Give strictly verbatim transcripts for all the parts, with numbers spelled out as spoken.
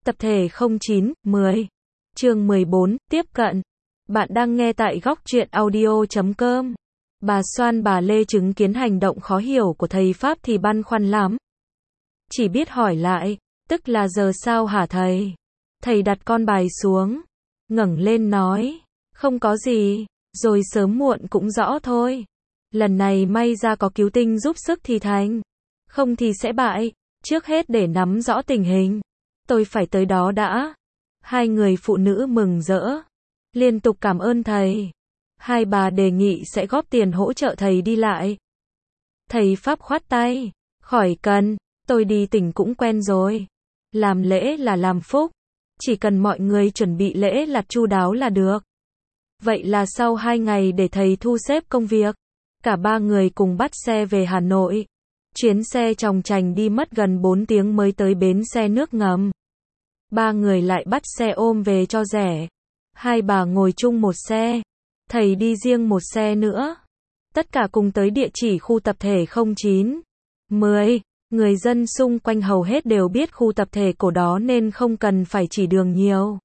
Tập thể không chín, mười. Chương mười bốn, tiếp cận. Bạn đang nghe tại góc truyện audio chấm com. Bà Soan bà Lê chứng kiến hành động khó hiểu của thầy Pháp thì băn khoăn lắm. Chỉ biết hỏi lại, tức là giờ sao hả thầy? Thầy đặt con bài xuống, ngẩng lên nói, không có gì, rồi sớm muộn cũng rõ thôi. Lần này may ra có cứu tinh giúp sức thì thành, không thì sẽ bại. Trước hết để nắm rõ tình hình, tôi phải tới đó đã. Hai người phụ nữ mừng rỡ, liên tục cảm ơn thầy. Hai bà đề nghị sẽ góp tiền hỗ trợ thầy đi lại. Thầy Pháp khoát tay, khỏi cần, tôi đi tỉnh cũng quen rồi. Làm lễ là làm phúc, chỉ cần mọi người chuẩn bị lễ lạt chu đáo là được. Vậy là sau hai ngày để thầy thu xếp công việc, cả ba người cùng bắt xe về Hà Nội. Chuyến xe chòng chành đi mất gần bốn tiếng mới tới bến xe nước ngầm. Ba người lại bắt xe ôm về cho rẻ. Hai bà ngồi chung một xe, thầy đi riêng một xe nữa. Tất cả cùng tới địa chỉ khu tập thể không chín, mười. Người dân xung quanh hầu hết đều biết khu tập thể cổ đó nên không cần phải chỉ đường nhiều.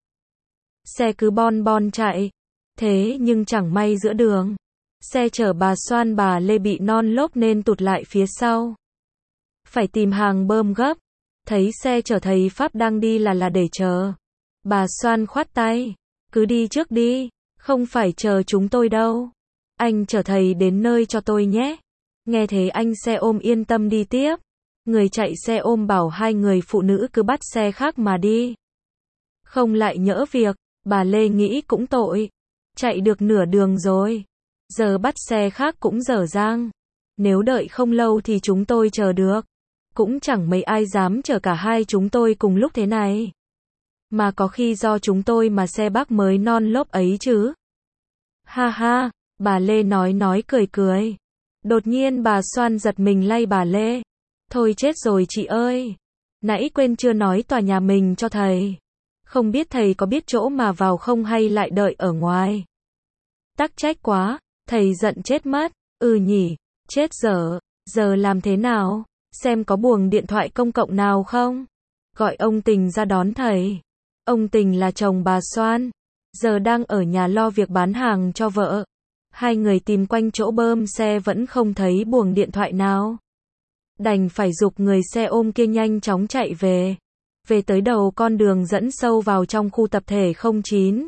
Xe cứ bon bon chạy. Thế nhưng chẳng may giữa đường, xe chở bà Soan bà Lê bị non lốp nên tụt lại phía sau. Phải tìm hàng bơm gấp. Thấy xe chở thầy Pháp đang đi là là để chờ. Bà Soan khoát tay, cứ đi trước đi, không phải chờ chúng tôi đâu. Anh chở thầy đến nơi cho tôi nhé. Nghe thế anh xe ôm yên tâm đi tiếp. Người chạy xe ôm bảo hai người phụ nữ cứ bắt xe khác mà đi, không lại nhỡ việc. Bà Lê nghĩ cũng tội, chạy được nửa đường rồi, giờ bắt xe khác cũng dở dang. Nếu đợi không lâu thì chúng tôi chờ được. Cũng chẳng mấy ai dám chở cả hai chúng tôi cùng lúc thế này. Mà có khi do chúng tôi mà xe bác mới non lốp ấy chứ. Ha ha, bà Lê nói nói cười cười. Đột nhiên bà Soan giật mình lay bà Lê. Thôi chết rồi chị ơi. Nãy quên chưa nói tòa nhà mình cho thầy. Không biết thầy có biết chỗ mà vào không hay lại đợi ở ngoài. Tắc trách quá, thầy giận chết mất. Ừ nhỉ, chết dở, giờ làm thế nào? Xem có buồng điện thoại công cộng nào không? Gọi ông Tình ra đón thầy. Ông Tình là chồng bà Soan, giờ đang ở nhà lo việc bán hàng cho vợ. Hai người tìm quanh chỗ bơm xe vẫn không thấy buồng điện thoại nào. Đành phải giục người xe ôm kia nhanh chóng chạy về. Về tới đầu con đường dẫn sâu vào trong khu tập thể không chín,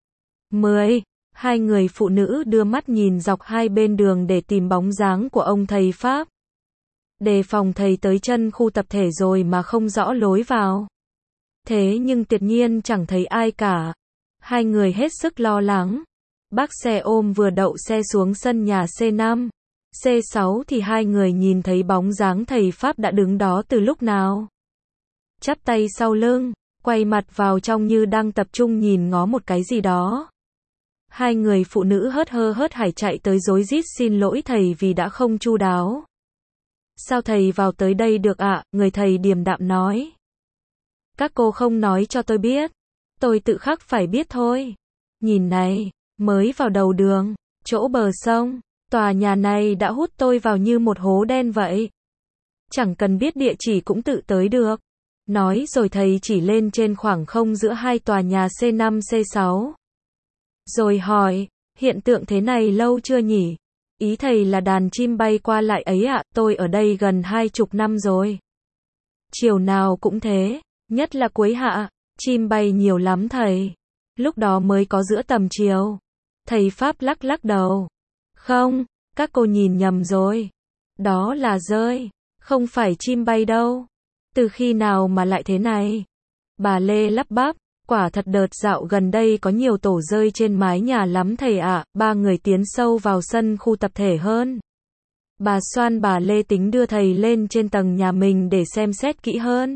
mười. Hai người phụ nữ đưa mắt nhìn dọc hai bên đường để tìm bóng dáng của ông thầy Pháp. Đề phòng thầy tới chân khu tập thể rồi mà không rõ lối vào. Thế nhưng tuyệt nhiên chẳng thấy ai cả. Hai người hết sức lo lắng. Bác xe ôm vừa đậu xe xuống sân nhà C năm, C sáu thì hai người nhìn thấy bóng dáng thầy Pháp đã đứng đó từ lúc nào. Chắp tay sau lưng, quay mặt vào trong như đang tập trung nhìn ngó một cái gì đó. Hai người phụ nữ hớt hơ hớt hải chạy tới rối rít xin lỗi thầy vì đã không chu đáo. Sao thầy vào tới đây được ạ? À? Người thầy điềm đạm nói. Các cô không nói cho tôi biết. Tôi tự khắc phải biết thôi. Nhìn này, mới vào đầu đường, chỗ bờ sông, tòa nhà này đã hút tôi vào như một hố đen vậy. Chẳng cần biết địa chỉ cũng tự tới được. Nói rồi thầy chỉ lên trên khoảng không giữa hai tòa nhà C năm C sáu. Rồi hỏi, hiện tượng thế này lâu chưa nhỉ? Ý thầy là đàn chim bay qua lại ấy ạ, à, tôi ở đây gần hai chục năm rồi. Chiều nào cũng thế, nhất là cuối hạ, chim bay nhiều lắm thầy. Lúc đó mới có giữa tầm chiều. Thầy Pháp lắc lắc đầu. Không, các cô nhìn nhầm rồi. Đó là rơi, không phải chim bay đâu. Từ khi nào mà lại thế này? Bà Lê lắp bắp. Quả thật đợt dạo gần đây có nhiều tổ rơi trên mái nhà lắm thầy ạ. À. Ba người tiến sâu vào sân khu tập thể hơn. Bà Soan bà Lê tính đưa thầy lên trên tầng nhà mình để xem xét kỹ hơn.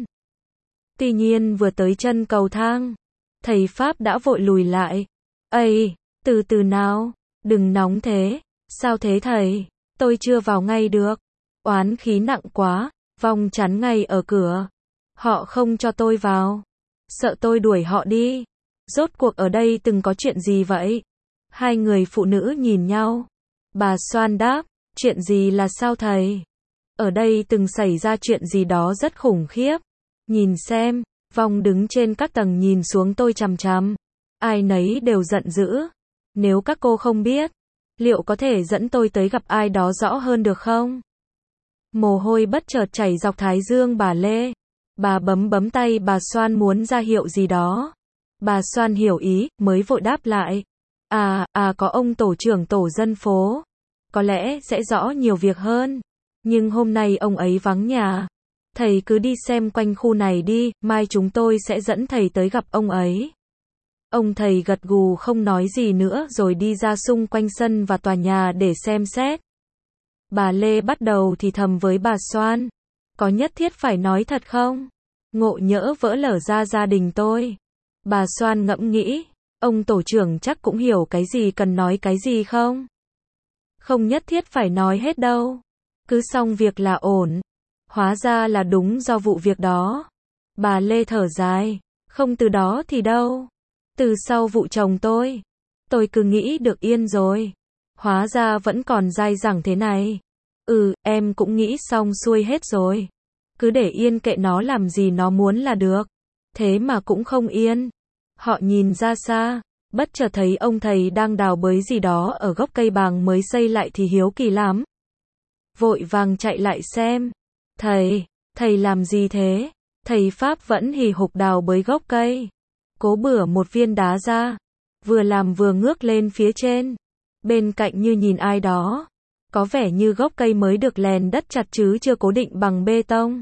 Tuy nhiên vừa tới chân cầu thang, thầy Pháp đã vội lùi lại. Ây, từ từ nào, đừng nóng thế. Sao thế thầy? Tôi chưa vào ngay được. Oán khí nặng quá, vong chắn ngay ở cửa. Họ không cho tôi vào. Sợ tôi đuổi họ đi. Rốt cuộc ở đây từng có chuyện gì vậy? Hai người phụ nữ nhìn nhau. Bà Soan đáp, chuyện gì là sao thầy? Ở đây từng xảy ra chuyện gì đó rất khủng khiếp. Nhìn xem, vong đứng trên các tầng nhìn xuống tôi chằm chằm. Ai nấy đều giận dữ. Nếu các cô không biết, liệu có thể dẫn tôi tới gặp ai đó rõ hơn được không? Mồ hôi bất chợt chảy dọc thái dương bà Lê. Bà bấm bấm tay bà Soan muốn ra hiệu gì đó. Bà Soan hiểu ý, mới vội đáp lại. À, à có ông tổ trưởng tổ dân phố. Có lẽ sẽ rõ nhiều việc hơn. Nhưng hôm nay ông ấy vắng nhà. Thầy cứ đi xem quanh khu này đi, mai chúng tôi sẽ dẫn thầy tới gặp ông ấy. Ông thầy gật gù không nói gì nữa rồi đi ra xung quanh sân và tòa nhà để xem xét. Bà Lê bắt đầu thì thầm với bà Soan. Có nhất thiết phải nói thật không? Ngộ nhỡ vỡ lở ra gia đình tôi. Bà Soan ngẫm nghĩ. Ông tổ trưởng chắc cũng hiểu cái gì cần nói cái gì không? Không nhất thiết phải nói hết đâu. Cứ xong việc là ổn. Hóa ra là đúng do vụ việc đó. Bà Lê thở dài. Không từ đó thì đâu. Từ sau vụ chồng tôi. Tôi cứ nghĩ được yên rồi. Hóa ra vẫn còn dai dẳng thế này. Ừ, em cũng nghĩ xong xuôi hết rồi. Cứ để yên kệ nó làm gì nó muốn là được. Thế mà cũng không yên. Họ nhìn ra xa. Bất chợt thấy ông thầy đang đào bới gì đó ở gốc cây bàng mới xây lại thì hiếu kỳ lắm. Vội vàng chạy lại xem. Thầy, thầy làm gì thế? Thầy Pháp vẫn hì hục đào bới gốc cây. Cố bửa một viên đá ra. Vừa làm vừa ngước lên phía trên. Bên cạnh như nhìn ai đó. Có vẻ như gốc cây mới được lèn đất chặt chứ chưa cố định bằng bê tông.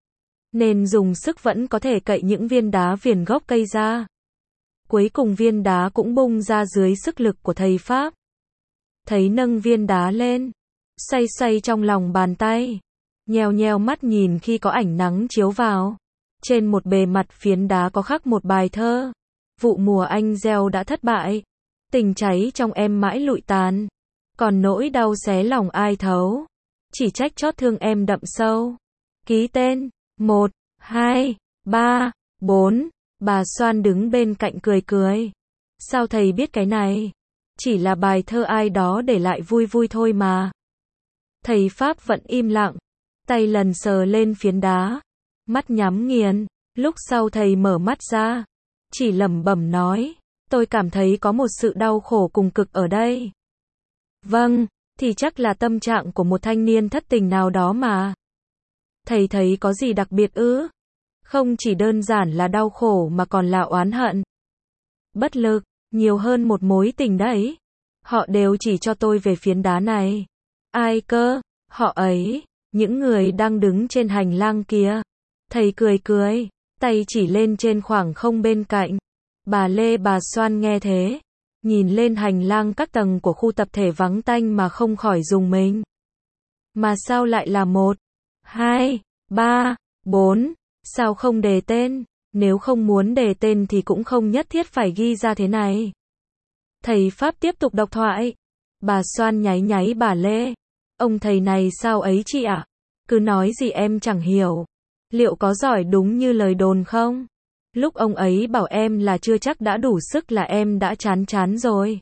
Nên dùng sức vẫn có thể cậy những viên đá viền gốc cây ra. Cuối cùng viên đá cũng bung ra dưới sức lực của thầy Pháp. Thấy nâng viên đá lên. Xoay xoay trong lòng bàn tay. Nheo nheo mắt nhìn khi có ánh nắng chiếu vào. Trên một bề mặt phiến đá có khắc một bài thơ. Vụ mùa anh gieo đã thất bại. Tình cháy trong em mãi lụi tàn. Còn nỗi đau xé lòng ai thấu. Chỉ trách chót thương em đậm sâu. Ký tên. Một, hai, ba, bốn. Bà Soan đứng bên cạnh cười cười. Sao thầy biết cái này? Chỉ là bài thơ ai đó để lại vui vui thôi mà. Thầy Pháp vẫn im lặng. Tay lần sờ lên phiến đá. Mắt nhắm nghiền. Lúc sau thầy mở mắt ra. Chỉ lẩm bẩm nói. Tôi cảm thấy có một sự đau khổ cùng cực ở đây. Vâng, thì chắc là tâm trạng của một thanh niên thất tình nào đó mà. Thầy thấy có gì đặc biệt ư? Không chỉ đơn giản là đau khổ mà còn là oán hận. Bất lực, nhiều hơn một mối tình đấy. Họ đều chỉ cho tôi về phiến đá này. Ai cơ? Họ ấy, những người đang đứng trên hành lang kia. Thầy cười cười, tay chỉ lên trên khoảng không bên cạnh. Bà Lê bà Soan nghe thế. Nhìn lên hành lang các tầng của khu tập thể vắng tanh mà không khỏi rùng mình. Mà sao lại là một, hai, ba, bốn, sao không đề tên, nếu không muốn đề tên thì cũng không nhất thiết phải ghi ra thế này. Thầy Pháp tiếp tục đọc thoại. Bà Soan nháy nháy bà Lê. Ông thầy này sao ấy chị ạ? Cứ nói gì em chẳng hiểu. Liệu có giỏi đúng như lời đồn không? Lúc ông ấy bảo em là chưa chắc đã đủ sức là em đã chán chán rồi.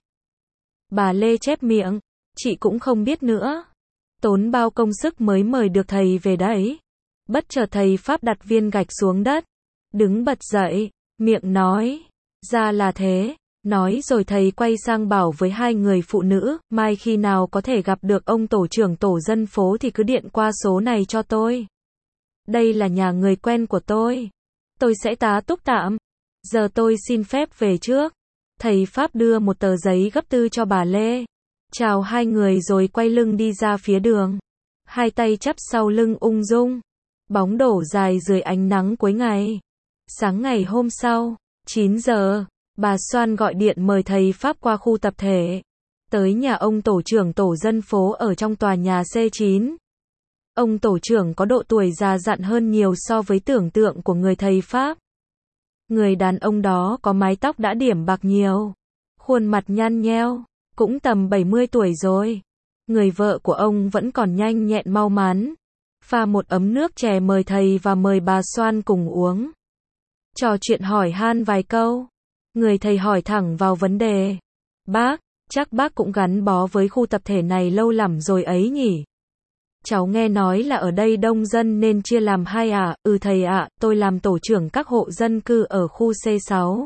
Bà Lê chép miệng. Chị cũng không biết nữa. Tốn bao công sức mới mời được thầy về đấy. Bất chợt thầy Pháp đặt viên gạch xuống đất. Đứng bật dậy. Miệng nói. Ra là thế. Nói rồi thầy quay sang bảo với hai người phụ nữ. Mai khi nào có thể gặp được ông tổ trưởng tổ dân phố thì cứ điện qua số này cho tôi. Đây là nhà người quen của tôi. Tôi sẽ tá túc tạm. Giờ tôi xin phép về trước. Thầy Pháp đưa một tờ giấy gấp tư cho bà Lê. Chào hai người rồi quay lưng đi ra phía đường. Hai tay chắp sau lưng ung dung. Bóng đổ dài dưới ánh nắng cuối ngày. Sáng ngày hôm sau, chín giờ, bà Soan gọi điện mời thầy Pháp qua khu tập thể. Tới nhà ông tổ trưởng tổ dân phố ở trong tòa nhà C chín. Ông tổ trưởng có độ tuổi già dặn hơn nhiều so với tưởng tượng của người thầy Pháp. Người đàn ông đó có mái tóc đã điểm bạc nhiều. Khuôn mặt nhăn nheo, cũng tầm bảy mươi tuổi rồi. Người vợ của ông vẫn còn nhanh nhẹn mau mắn. Pha một ấm nước chè mời thầy và mời bà Soan cùng uống. Trò chuyện hỏi han vài câu. Người thầy hỏi thẳng vào vấn đề. Bác, chắc bác cũng gắn bó với khu tập thể này lâu lắm rồi ấy nhỉ? cháu nghe nói là ở đây đông dân nên chia làm hai ạ. Ừ thầy ạ, tôi làm tổ trưởng các hộ dân cư ở khu C sáu,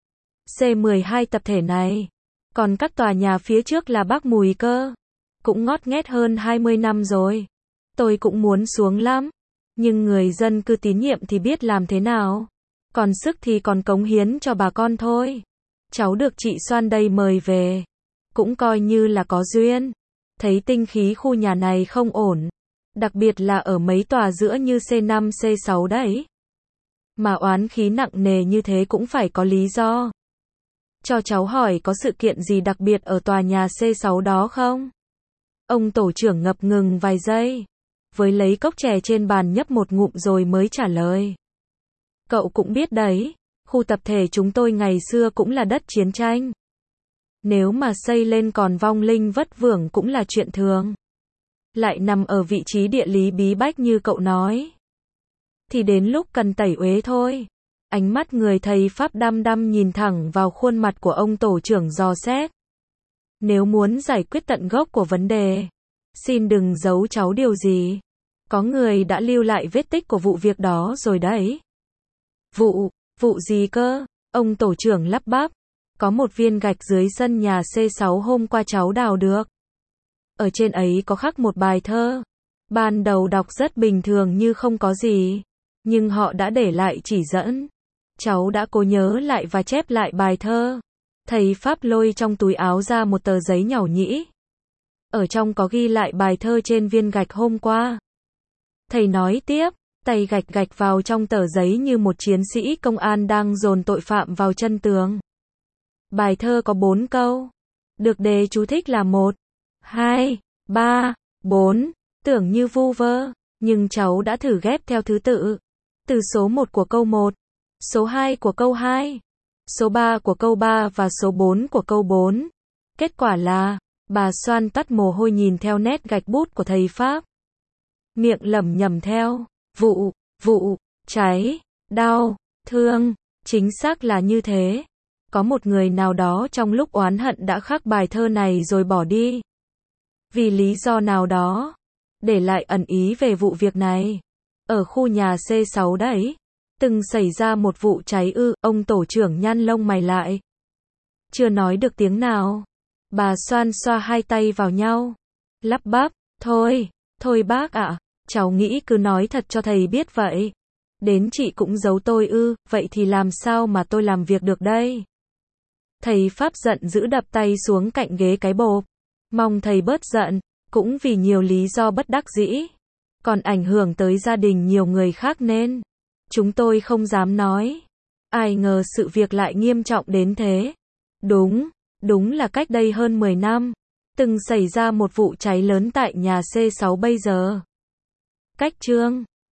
C mười hai tập thể này. Còn các tòa nhà phía trước là bác Mùi cơ. Cũng ngót nghét hơn hai mươi năm rồi. Tôi cũng muốn xuống lắm. Nhưng người dân cư tín nhiệm thì biết làm thế nào. Còn sức thì còn cống hiến cho bà con thôi. Cháu được chị Soan đây mời về. Cũng coi như là có duyên. Thấy tinh khí khu nhà này không ổn. Đặc biệt là ở mấy tòa giữa như C năm C sáu đấy. Mà oán khí nặng nề như thế cũng phải có lý do. Cho cháu hỏi có sự kiện gì đặc biệt ở tòa nhà C sáu đó không? Ông tổ trưởng ngập ngừng vài giây. Với lấy cốc chè trên bàn nhấp một ngụm rồi mới trả lời. Cậu cũng biết đấy, khu tập thể chúng tôi ngày xưa cũng là đất chiến tranh. Nếu mà xây lên còn vong linh vất vưởng cũng là chuyện thường. Lại nằm ở vị trí địa lý bí bách như cậu nói. Thì đến lúc cần tẩy uế thôi. Ánh mắt người thầy Pháp đăm đăm nhìn thẳng vào khuôn mặt của ông tổ trưởng dò xét. Nếu muốn giải quyết tận gốc của vấn đề, xin đừng giấu cháu điều gì. Có người đã lưu lại vết tích của vụ việc đó rồi đấy. Vụ, vụ gì cơ? Ông tổ trưởng lắp bắp. Có một viên gạch dưới sân nhà C sáu hôm qua cháu đào được. Ở trên ấy có khắc một bài thơ. Ban đầu đọc rất bình thường như không có gì. Nhưng họ đã để lại chỉ dẫn. Cháu đã cố nhớ lại và chép lại bài thơ. Thầy Pháp lôi trong túi áo ra một tờ giấy nhàu nhĩ. Ở trong có ghi lại bài thơ trên viên gạch hôm qua. Thầy nói tiếp, tay gạch gạch vào trong tờ giấy như một chiến sĩ công an đang dồn tội phạm vào chân tường. Bài thơ có bốn câu. Được đề chú thích là một, hai, ba, bốn. Tưởng như vu vơ, nhưng cháu đã thử ghép theo thứ tự. Từ số một của câu một, số hai của câu hai, số ba của câu ba và số bốn của câu bốn. Kết quả là, bà Soan tắt mồ hôi nhìn theo nét gạch bút của thầy Pháp. Miệng lẩm nhẩm theo, vụ, vụ, cháy, đau, thương, chính xác là như thế. Có một người nào đó trong lúc oán hận đã khắc bài thơ này rồi bỏ đi. Vì lý do nào đó, để lại ẩn ý về vụ việc này. Ở khu nhà C sáu đấy, từng xảy ra một vụ cháy ư, ông tổ trưởng nhăn lông mày lại. Chưa nói được tiếng nào. Bà Soan xoa hai tay vào nhau. Lắp bắp, thôi, thôi bác ạ, cháu nghĩ cứ nói thật cho thầy biết vậy. Đến chị cũng giấu tôi ư, vậy thì làm sao mà tôi làm việc được đây? Thầy Pháp giận dữ đập tay xuống cạnh ghế cái bộp. Mong thầy bớt giận, cũng vì nhiều lý do bất đắc dĩ. Còn ảnh hưởng tới gia đình nhiều người khác nên chúng tôi không dám nói. Ai ngờ sự việc lại nghiêm trọng đến thế. Đúng, đúng là cách đây hơn mười năm, từng xảy ra một vụ cháy lớn tại nhà C sáu bây giờ. Cách chương